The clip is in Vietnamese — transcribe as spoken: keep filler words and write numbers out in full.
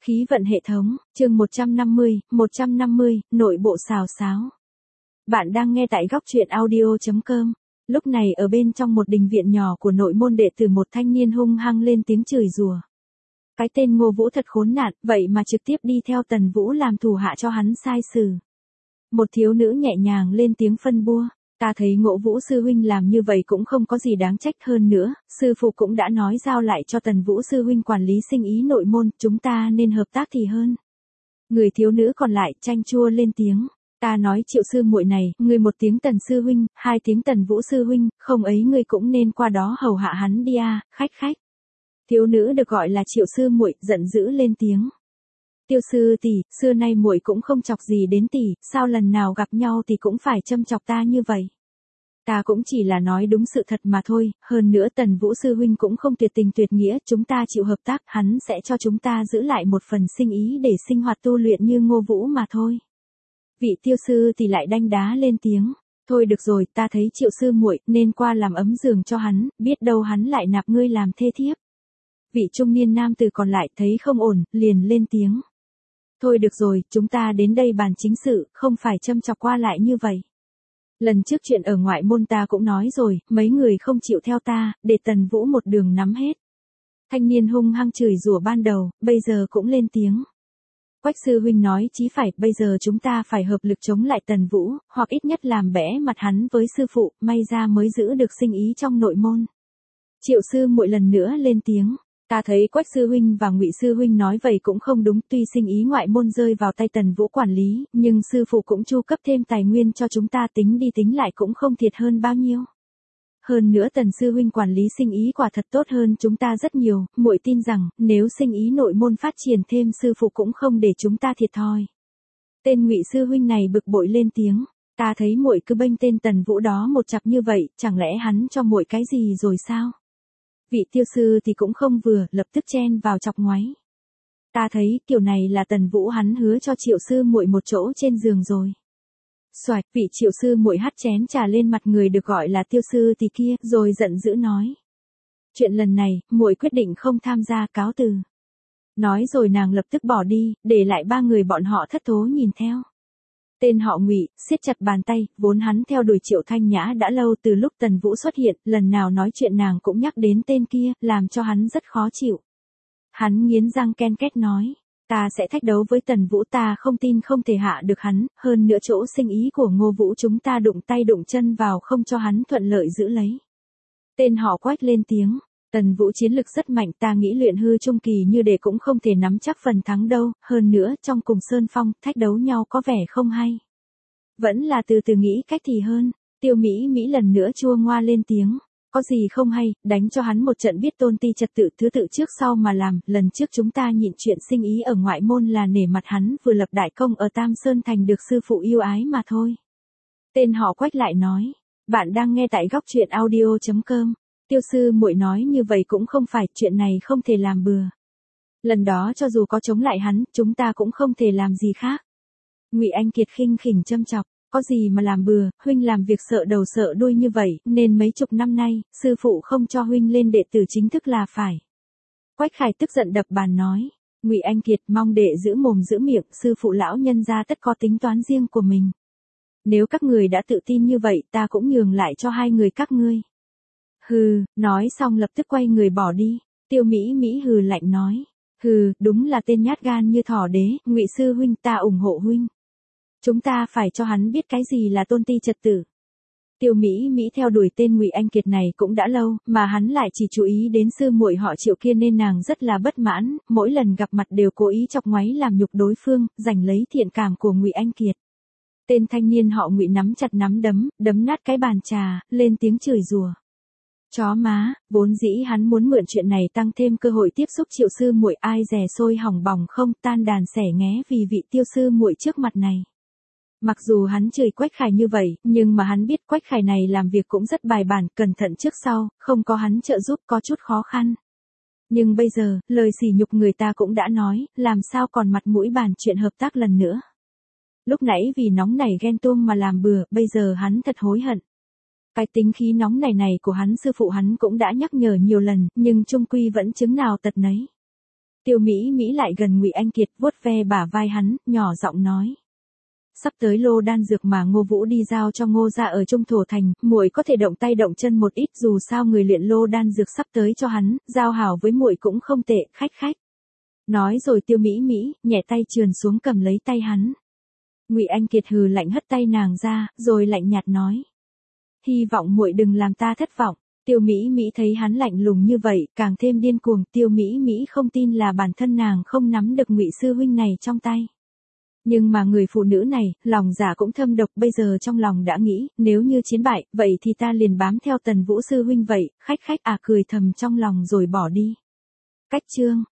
Khí vận hệ thống, chương một trăm năm mươi, một trăm năm mươi, nội bộ xào xáo. Bạn đang nghe tại góc truyện audio chấm com. Lúc này ở bên trong một đình viện nhỏ của nội môn đệ tử, một thanh niên hung hăng lên tiếng chửi rủa. Cái tên Ngô Vũ thật khốn nạn, vậy mà trực tiếp đi theo Tần Vũ làm thủ hạ cho hắn sai xử. Một thiếu nữ nhẹ nhàng lên tiếng phân bua. Ta thấy Ngộ Vũ sư huynh làm như vậy cũng không có gì đáng trách, hơn nữa, sư phụ cũng đã nói giao lại cho Tần Vũ sư huynh quản lý sinh ý nội môn, chúng ta nên hợp tác thì hơn. Người thiếu nữ còn lại chanh chua lên tiếng. Ta nói Triệu sư muội này, ngươi một tiếng Tần sư huynh, hai tiếng Tần Vũ sư huynh, không ấy ngươi cũng nên qua đó hầu hạ hắn đi à, khách khách. Thiếu nữ được gọi là Triệu sư muội giận dữ lên tiếng. Tiêu sư tỷ, xưa nay muội cũng không chọc gì đến tỷ, sao lần nào gặp nhau thì cũng phải châm chọc ta như vậy? Ta cũng chỉ là nói đúng sự thật mà thôi, hơn nữa Tần Vũ sư huynh cũng không tuyệt tình tuyệt nghĩa, chúng ta chịu hợp tác, hắn sẽ cho chúng ta giữ lại một phần sinh ý để sinh hoạt tu luyện như Ngô Vũ mà thôi. Vị tiêu sư thì lại đanh đá lên tiếng, thôi được rồi, ta thấy Triệu sư muội nên qua làm ấm giường cho hắn, biết đâu hắn lại nạp ngươi làm thê thiếp. Vị trung niên nam tử còn lại thấy không ổn, liền lên tiếng. Thôi được rồi, chúng ta đến đây bàn chính sự, không phải châm chọc qua lại như vậy. Lần trước chuyện ở ngoại môn ta cũng nói rồi, mấy người không chịu theo ta, để Tần Vũ một đường nắm hết. Thanh niên hung hăng chửi rủa ban đầu, bây giờ cũng lên tiếng. Quách sư huynh nói chí phải, bây giờ chúng ta phải hợp lực chống lại Tần Vũ, hoặc ít nhất làm bẽ mặt hắn với sư phụ, may ra mới giữ được sinh ý trong nội môn. Triệu sư muội lần nữa lên tiếng. Ta thấy Quách sư huynh và Ngụy sư huynh nói vậy cũng không đúng, tuy sinh ý ngoại môn rơi vào tay Tần Vũ quản lý, nhưng sư phụ cũng chu cấp thêm tài nguyên cho chúng ta, tính đi tính lại cũng không thiệt hơn bao nhiêu. Hơn nữa Tần sư huynh quản lý sinh ý quả thật tốt hơn chúng ta rất nhiều, muội tin rằng nếu sinh ý nội môn phát triển thêm, sư phụ cũng không để chúng ta thiệt thòi. Tên Ngụy sư huynh này bực bội lên tiếng. Ta thấy muội cứ bênh tên Tần Vũ đó một chặp như vậy, chẳng lẽ hắn cho muội cái gì rồi sao? Vị tiêu sư thì cũng không vừa, lập tức chen vào chọc ngoáy. Ta thấy kiểu này là Tần Vũ hắn hứa cho Triệu sư muội một chỗ trên giường rồi. Xoạch, vị Triệu sư muội hắt chén trà lên mặt người được gọi là tiêu sư thì kia, rồi giận dữ nói. Chuyện lần này, muội quyết định không tham gia, cáo từ. Nói rồi nàng lập tức bỏ đi, để lại ba người bọn họ thất thố nhìn theo. Tên họ Ngụy siết chặt bàn tay, vốn hắn theo đuổi Triệu Thanh Nhã đã lâu, từ lúc Tần Vũ xuất hiện, lần nào nói chuyện nàng cũng nhắc đến tên kia, làm cho hắn rất khó chịu. Hắn nghiến răng ken két nói, ta sẽ thách đấu với Tần Vũ, ta không tin không thể hạ được hắn, hơn nữa chỗ sinh ý của Ngô Vũ chúng ta đụng tay đụng chân vào không cho hắn thuận lợi giữ lấy. Tên họ Quách lên tiếng. Tần Vũ chiến lực rất mạnh, ta nghĩ luyện hư trung kỳ như đệ cũng không thể nắm chắc phần thắng đâu, hơn nữa trong cùng sơn phong, thách đấu nhau có vẻ không hay. Vẫn là từ từ nghĩ cách thì hơn. Tiêu Mỹ Mỹ lần nữa chua ngoa lên tiếng, có gì không hay, đánh cho hắn một trận biết tôn ti trật tự, thứ tự trước sau mà làm, lần trước chúng ta nhịn chuyện sinh ý ở ngoại môn là nể mặt hắn vừa lập đại công ở Tam Sơn Thành được sư phụ yêu ái mà thôi. Tên họ Quách lại nói, bạn đang nghe tại góc truyện audio chấm com. Tiêu sư muội nói như vậy cũng không phải, chuyện này không thể làm bừa. Lần đó cho dù có chống lại hắn, chúng ta cũng không thể làm gì khác. Ngụy Anh Kiệt khinh khỉnh châm chọc, có gì mà làm bừa, huynh làm việc sợ đầu sợ đuôi như vậy, nên mấy chục năm nay, sư phụ không cho huynh lên đệ tử chính thức là phải. Quách Khải tức giận đập bàn nói, Ngụy Anh Kiệt, mong đệ giữ mồm giữ miệng, sư phụ lão nhân gia tất có tính toán riêng của mình. Nếu các người đã tự tin như vậy, ta cũng nhường lại cho hai người các ngươi. Hừ, nói xong lập tức quay người bỏ đi. Tiêu Mỹ Mỹ hừ lạnh nói, hừ, đúng là tên nhát gan như thỏ đế, Ngụy sư huynh, ta ủng hộ huynh. Chúng ta phải cho hắn biết cái gì là tôn ti trật tự. Tiêu Mỹ Mỹ theo đuổi tên Ngụy Anh Kiệt này cũng đã lâu, mà hắn lại chỉ chú ý đến sư muội họ Triệu kia nên nàng rất là bất mãn, mỗi lần gặp mặt đều cố ý chọc ngoáy làm nhục đối phương, giành lấy thiện cảm của Ngụy Anh Kiệt. Tên thanh niên họ Ngụy nắm chặt nắm đấm, đấm nát cái bàn trà, lên tiếng chửi rủa. Chó má, vốn dĩ hắn muốn mượn chuyện này tăng thêm cơ hội tiếp xúc Triệu sư muội, ai dè sôi hỏng bỏng không tan đàn xẻ nghé vì vị tiêu sư muội trước mặt này. Mặc dù hắn chửi Quách Khải như vậy, nhưng mà hắn biết Quách Khải này làm việc cũng rất bài bản, cẩn thận trước sau, không có hắn trợ giúp có chút khó khăn. Nhưng bây giờ, lời sỉ nhục người ta cũng đã nói, làm sao còn mặt mũi bàn chuyện hợp tác lần nữa. Lúc nãy vì nóng nảy ghen tuông mà làm bừa, bây giờ hắn thật hối hận. Cái tính khí nóng này này của hắn sư phụ hắn cũng đã nhắc nhở nhiều lần, nhưng chung quy vẫn chứng nào tật nấy. Tiêu Mỹ Mỹ lại gần Ngụy Anh Kiệt, vuốt ve bả vai hắn, nhỏ giọng nói. Sắp tới lô đan dược mà Ngô Vũ đi giao cho Ngô gia ở Trung Thổ Thành, muội có thể động tay động chân một ít, dù sao người luyện lô đan dược sắp tới cho hắn, giao hảo với muội cũng không tệ, khách khách. Nói rồi Tiêu Mỹ Mỹ, nhẹ tay trườn xuống cầm lấy tay hắn. Ngụy Anh Kiệt hừ lạnh hất tay nàng ra, rồi lạnh nhạt nói. Hy vọng muội đừng làm ta thất vọng. Tiêu Mỹ Mỹ thấy hắn lạnh lùng như vậy, càng thêm điên cuồng. Tiêu Mỹ Mỹ không tin là bản thân nàng không nắm được Ngụy sư huynh này trong tay. Nhưng mà người phụ nữ này, lòng dạ cũng thâm độc, bây giờ trong lòng đã nghĩ, nếu như chiến bại, vậy thì ta liền bám theo Tần Vũ sư huynh vậy, khách khách à cười thầm trong lòng rồi bỏ đi. Cách chương